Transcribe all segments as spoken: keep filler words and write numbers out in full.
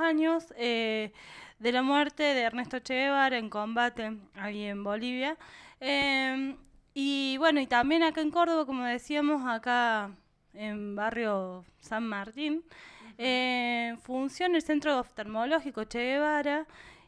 años eh, de la muerte de Ernesto Che Guevara en combate ahí en Bolivia. Eh, y bueno, y también acá en Córdoba, como decíamos, acá en barrio San Martín, eh, funciona el Centro Oftalmológico Che Guevara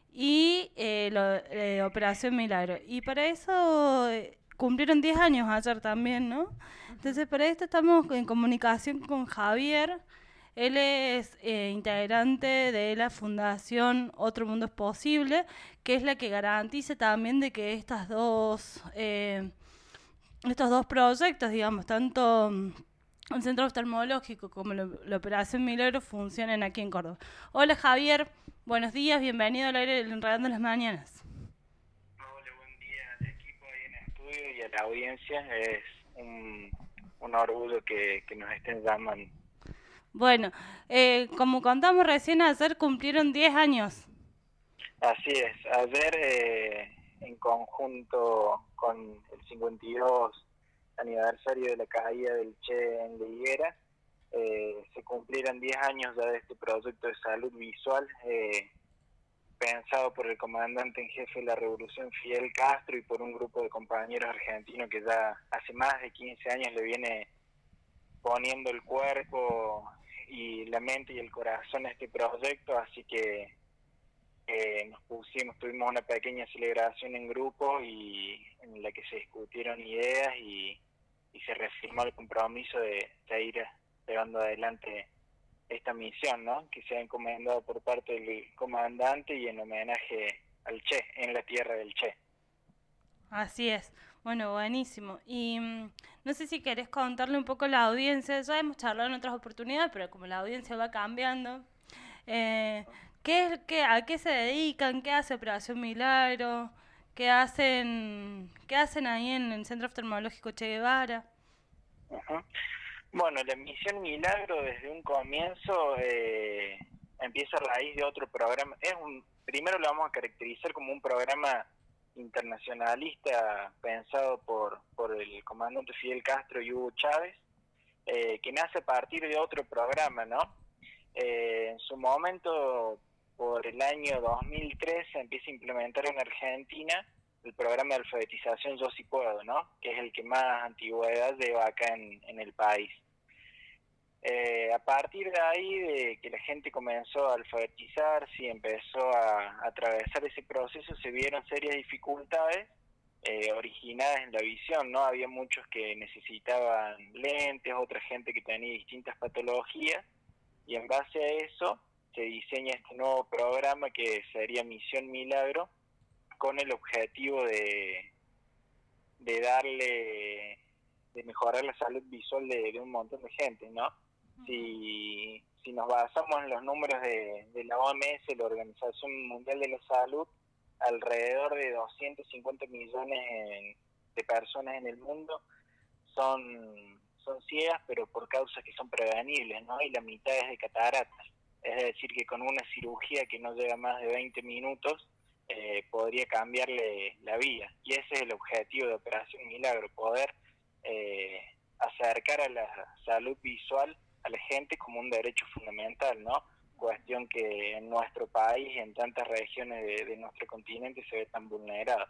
y eh, lo- eh, Operación Milagro. Y para eso eh, cumplieron diez años ayer también, ¿no? Entonces, para esto estamos en comunicación con Javier. Él es eh, integrante de la Fundación Otro Mundo es Posible, que es la que garantiza también de que estas dos, eh, estos dos proyectos, digamos, tanto mm, el Centro Oftalmológico como lo- la Operación Milagro funcionen aquí en Córdoba. Hola Javier, buenos días, bienvenido al aire del Enredando las Mañanas. Hola, buen día al equipo ahí en el estudio y a la audiencia. Es un, un orgullo que, que nos estén llamando. Bueno, eh, como contamos recién, ayer cumplieron diez años. Así es, ayer eh, en conjunto con el cincuenta y dos aniversario de la caída del Che en la Higuera, eh, se cumplieron diez años ya de este proyecto de salud visual, eh, pensado por el comandante en jefe de la Revolución, Fidel Castro, y por un grupo de compañeros argentinos que ya hace más de quince años le viene poniendo el cuerpo y la mente y el corazón a este proyecto, así que eh, nos pusimos, tuvimos una pequeña celebración en grupo y en la que se discutieron ideas y, y se reafirmó el compromiso de seguir llevando adelante esta misión, ¿no? Que se ha encomendado por parte del comandante y en homenaje al Che, en la tierra del Che. Así es. Bueno, buenísimo. Y mm, no sé si querés contarle un poco a la audiencia, ya hemos charlado en otras oportunidades, pero como la audiencia va cambiando, eh, ¿qué es, qué, ¿a qué se dedican? ¿Qué hace Operación Milagro? ¿Qué hacen, qué hacen ahí en el Centro Oftalmológico Che Guevara? Uh-huh. Bueno, la misión Milagro desde un comienzo eh, empieza a raíz de otro programa. Es un, primero lo vamos a caracterizar como un programa internacionalista pensado por, por el comandante Fidel Castro y Hugo Chávez, eh, que nace a partir de otro programa, ¿no? Eh, en su momento, por el año dos mil tres, se empieza a implementar en Argentina el programa de alfabetización Yo Sí Puedo, ¿no? Que es el que más antigüedad lleva acá en, en el país. Eh, a partir de ahí, de que la gente comenzó a alfabetizarse y empezó a, a atravesar ese proceso, se vieron serias dificultades eh, originadas en la visión, ¿no? Había muchos que necesitaban lentes, otra gente que tenía distintas patologías, y en base a eso se diseña este nuevo programa que sería Misión Milagro, con el objetivo de, de darle, de mejorar la salud visual de, de un montón de gente, ¿no? Si, si nos basamos en los números de, de la O M S, la Organización Mundial de la Salud, alrededor de doscientos cincuenta millones en, de personas en el mundo son, son ciegas, pero por causas que son prevenibles, ¿no? Y la mitad es de cataratas. Es decir, que con una cirugía que no lleva más de veinte minutos, eh, podría cambiarle la vida. Y ese es el objetivo de Operación Milagro, poder eh, acercar a la salud visual a la gente como un derecho fundamental, ¿no? Cuestión que en nuestro país y en tantas regiones de, de nuestro continente se ve tan vulnerada.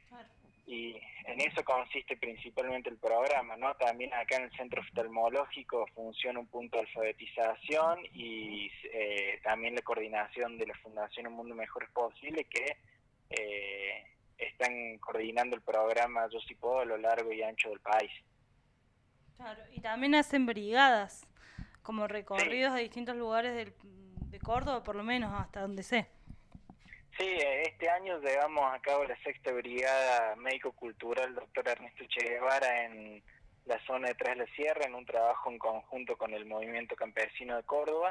Y en eso consiste principalmente el programa, ¿no? También acá en el centro oftalmológico funciona un punto de alfabetización y eh, también la coordinación de la Fundación Un Mundo Mejor es Posible, que eh, están coordinando el programa Yo Sí Puedo a lo largo y ancho del país. Claro, y también hacen brigadas, como Sí, recorridos a distintos lugares del, de Córdoba, por lo menos, hasta donde sé. sí, este año llevamos a cabo la sexta brigada médico-cultural doctor Ernesto Che Guevara en la zona de Tras la Sierra, en un trabajo en conjunto con el Movimiento Campesino de Córdoba,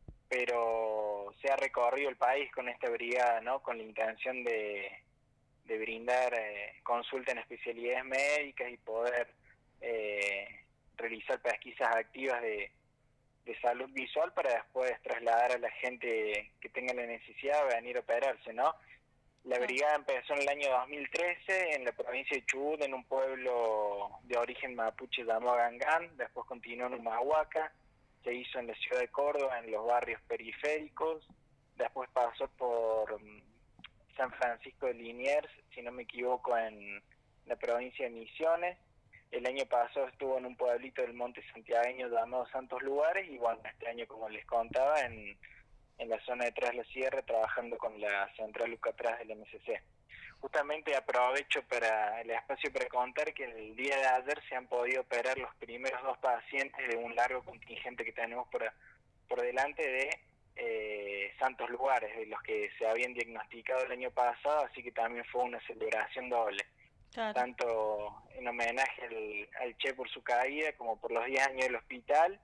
pero se ha recorrido el país con esta brigada, ¿no? Con la intención de, de brindar eh, consulta en especialidades médicas y poder eh, realizar pesquisas activas de, de salud visual para después trasladar a la gente que tenga la necesidad de venir a operarse, ¿no? La Claro. brigada empezó en el año dos mil trece en la provincia de Chubut, en un pueblo de origen mapuche llamado Gangán, después continuó en Humahuaca, se hizo en la ciudad de Córdoba, en los barrios periféricos, después pasó por um, San Francisco de Liniers, si no me equivoco, en la provincia de Misiones. El año pasado estuvo en un pueblito del monte santiagueño llamado Santos Lugares, y bueno, este año, como les contaba, en, en la zona de Tras la Sierra, trabajando con la central Lucatras del M C C. Justamente aprovecho para el espacio para contar que el día de ayer se han podido operar los primeros dos pacientes de un largo contingente que tenemos por, por delante de eh, Santos Lugares, de los que se habían diagnosticado el año pasado, así que también fue una celebración doble. Claro. Tanto en homenaje al, al Che por su caída, como por los diez años del hospital,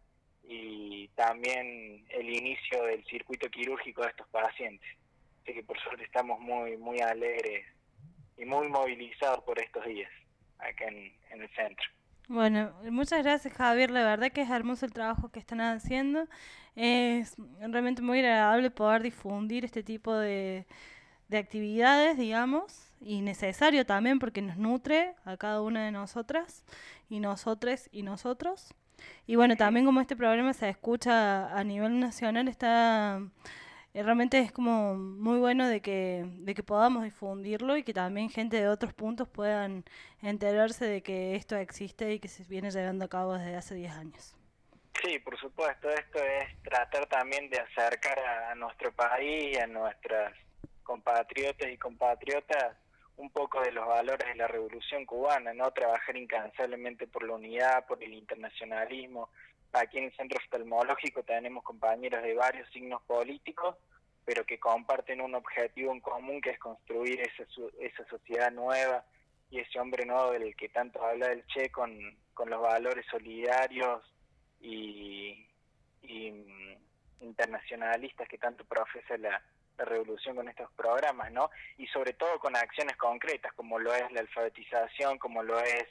y también el inicio del circuito quirúrgico de estos pacientes. Así que por suerte estamos muy muy alegres y muy movilizados por estos días acá en, en el centro. Bueno, muchas gracias, Javier, la verdad que es hermoso el trabajo que están haciendo. Es realmente muy agradable poder difundir este tipo de, de actividades, digamos, y necesario también porque nos nutre a cada una de nosotras y nosotres y nosotros. Y bueno, también como este programa se escucha a nivel nacional, está eh, realmente es como muy bueno de que de que podamos difundirlo y que también gente de otros puntos puedan enterarse de que esto existe y que se viene llevando a cabo desde hace diez años. Sí, por supuesto, esto es tratar también de acercar a, a nuestro país y a nuestras compatriotas y compatriotas un poco de los valores de la Revolución Cubana, ¿no? Trabajar incansablemente por la unidad, por el internacionalismo. Aquí en el Centro Oftalmológico tenemos compañeros de varios signos políticos, pero que comparten un objetivo en común, que es construir esa, esa sociedad nueva y ese hombre nuevo del que tanto habla el Che, con, con los valores solidarios y, y internacionalistas que tanto profesa la la revolución con estos programas, ¿no? Y sobre todo con acciones concretas, como lo es la alfabetización, como lo es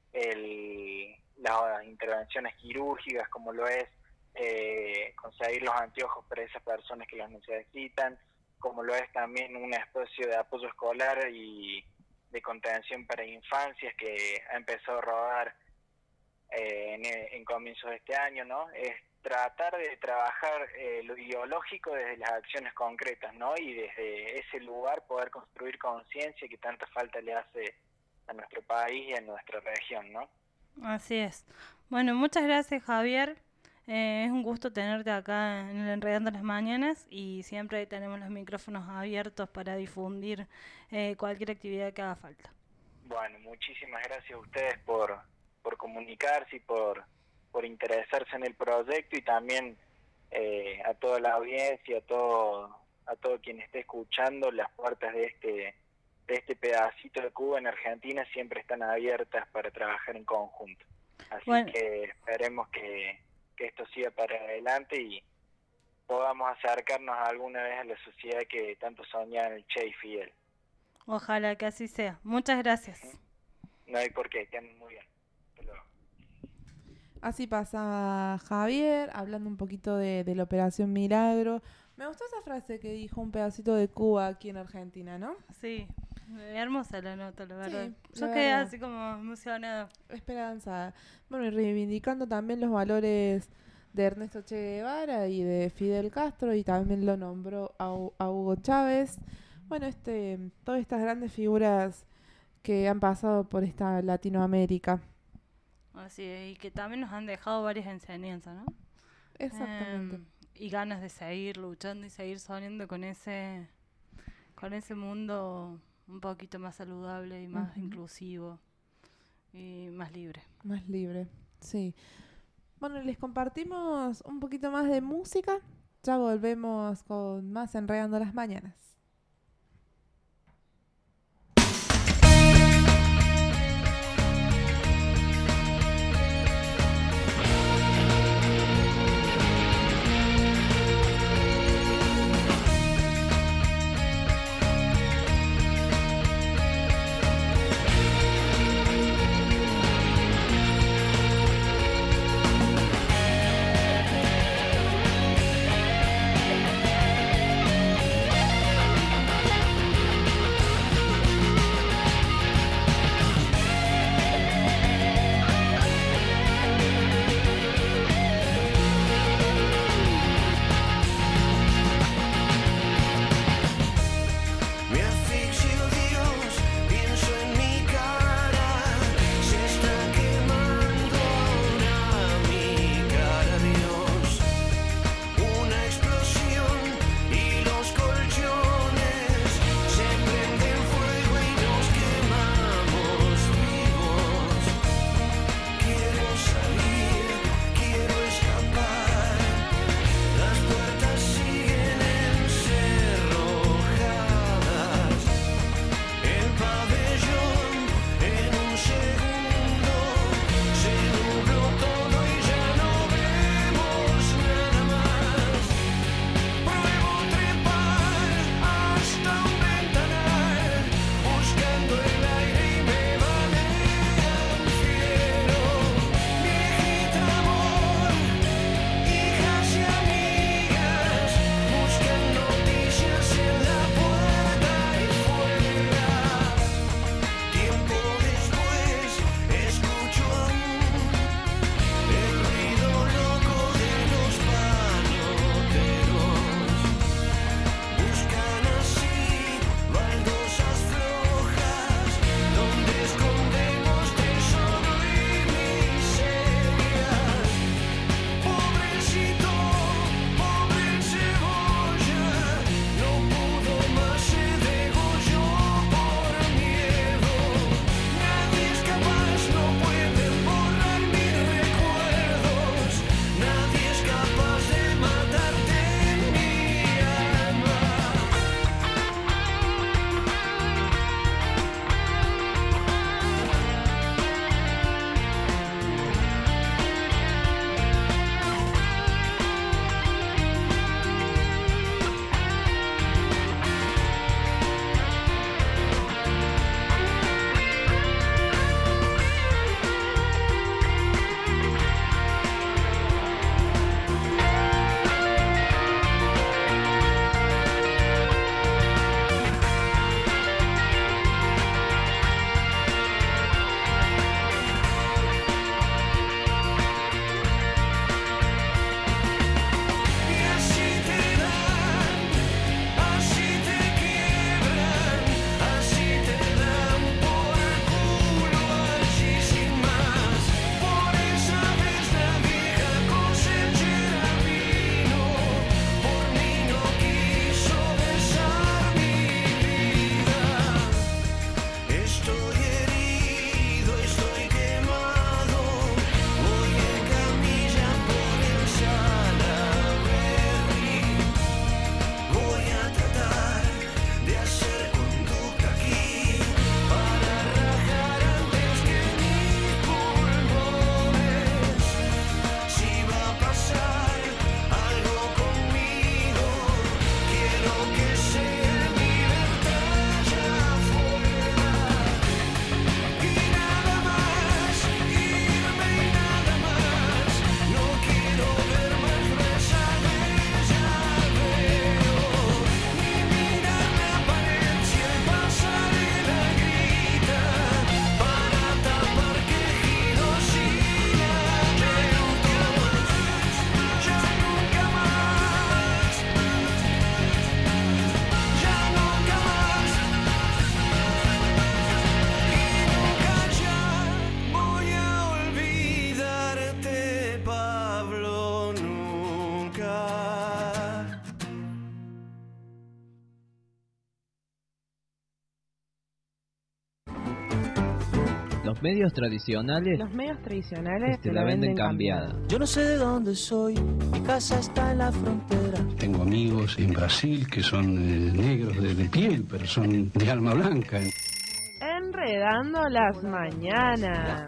el, las intervenciones quirúrgicas, como lo es eh, conseguir los anteojos para esas personas que los necesitan, como lo es también un espacio de apoyo escolar y de contención para infancias que ha empezado a rodar eh, en, en comienzos de este año, ¿no? Es tratar de trabajar eh, lo ideológico desde las acciones concretas, ¿no? Y desde ese lugar poder construir conciencia que tanta falta le hace a nuestro país y a nuestra región, ¿no? Así es. Bueno, muchas gracias, Javier. Eh, es un gusto tenerte acá en el Enredando las Mañanas y siempre tenemos los micrófonos abiertos para difundir eh, cualquier actividad que haga falta. Bueno, muchísimas gracias a ustedes por, por comunicarse y por por interesarse en el proyecto, y también eh, a toda la audiencia, a todo a todo quien esté escuchando. Las puertas de este de este pedacito de Cuba en Argentina siempre están abiertas para trabajar en conjunto. Así bueno. que esperemos que, que esto siga para adelante y podamos acercarnos alguna vez a la sociedad que tanto soñan el Che y Fidel. Ojalá que así sea. Muchas gracias. No hay por qué, quedan muy bien. Así pasaba Javier, hablando un poquito de, de la Operación Milagro. Me gustó esa frase que dijo un pedacito de Cuba aquí en Argentina, ¿no? Sí, hermosa la nota, la verdad. Sí, Yo la quedé verdad. así como emocionada. Esperanzada. Bueno, y reivindicando también los valores de Ernesto Che Guevara y de Fidel Castro, y también lo nombró a, a Hugo Chávez. Bueno, este, todas estas grandes figuras que han pasado por esta Latinoamérica. Así es, y que también nos han dejado varias enseñanzas, ¿no? Exactamente. Eh, y ganas de seguir luchando y seguir soñando con ese con ese mundo un poquito más saludable y más uh-huh. inclusivo y más libre. Más libre, sí. Bueno, les compartimos un poquito más de música. Ya volvemos con más Enredando las Mañanas. Los medios tradicionales Los medios tradicionales te la venden cambiada. Yo no sé de dónde soy, mi casa está en la frontera. Tengo amigos en Brasil que son eh, negros de, de piel, pero son de alma blanca. Enredando las mañanas.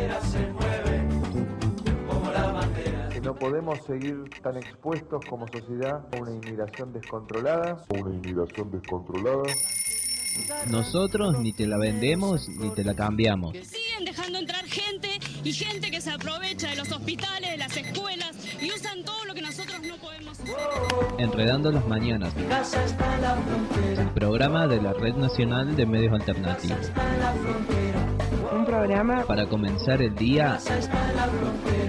Que no podemos seguir tan expuestos como sociedad a una inmigración descontrolada. Una inmigración descontrolada. Nosotros ni te la vendemos ni te la cambiamos. Siguen dejando entrar gente y gente que se aprovecha de los hospitales, de las escuelas y usan todo lo que nosotros no podemos hacer. Enredando las mañanas. El programa de la Red Nacional de Medios Alternativos. Un programa para comenzar el día